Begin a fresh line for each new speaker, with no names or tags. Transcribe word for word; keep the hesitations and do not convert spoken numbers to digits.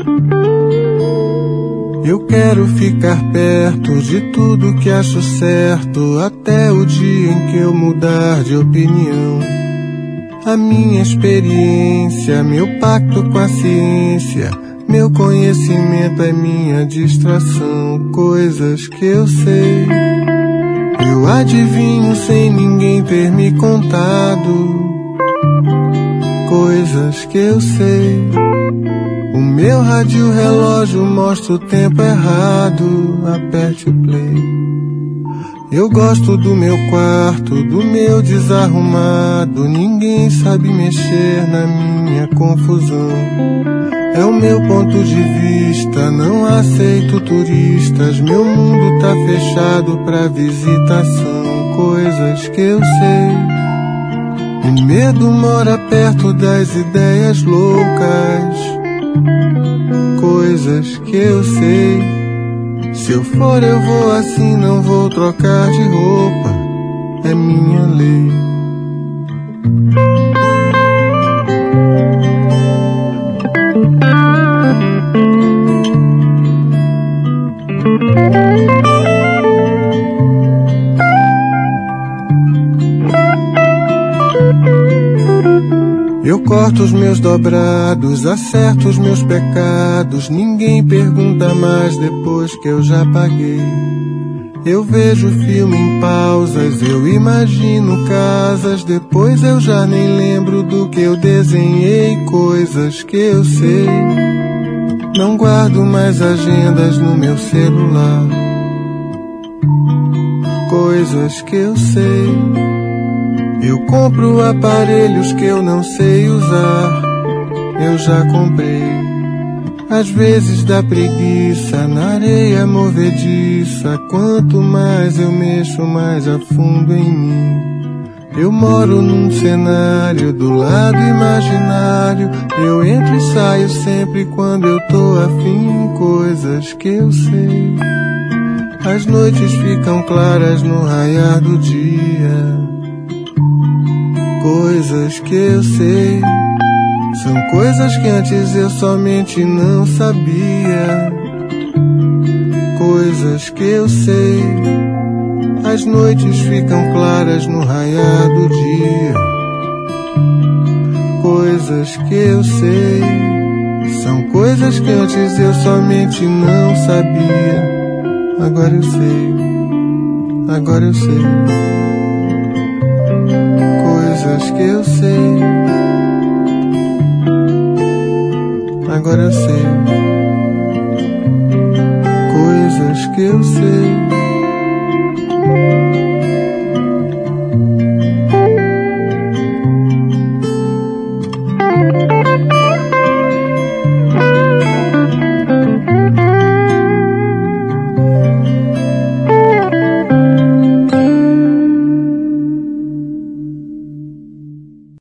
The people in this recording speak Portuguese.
Eu quero ficar perto de tudo que acho certo, até o dia em que eu mudar de opinião. A minha experiência, meu pacto com a ciência, meu conhecimento é minha distração. Coisas que eu sei, eu adivinho sem ninguém ter me contado. Coisas que eu sei, o meu rádio relógio mostra o tempo errado. Aperte o play. Eu gosto do meu quarto, do meu desarrumado. Ninguém sabe mexer na minha confusão. É o meu ponto de vista, não aceito turistas. Meu mundo tá fechado pra visitação. Coisas que eu sei, o medo mora perto das ideias loucas. Coisas que eu sei, se eu for eu vou assim, não vou trocar de roupa. É minha lei. Eu corto os meus dobrados, acerto os meus pecados. Ninguém pergunta mais depois que eu já paguei. Eu vejo o filme em pausas, eu imagino casas. Depois eu já nem lembro do que eu desenhei. Coisas que eu sei, não guardo mais agendas no meu celular. Coisas que eu sei, eu compro aparelhos que eu não sei usar. Eu já comprei. Às vezes dá preguiça na areia movediça. Quanto mais eu mexo, mais a fundo em mim. Eu moro num cenário do lado imaginário. Eu entro e saio sempre quando eu tô afim. Coisas que eu sei, as noites ficam claras no raiar do dia. Coisas que eu sei, são coisas que antes eu somente não sabia. Coisas que eu sei, as noites ficam claras no raiar do dia. Coisas que eu sei, são coisas que antes eu somente não sabia. Agora eu sei, agora eu sei. Coisas que eu sei, agora eu sei. Coisas que eu sei.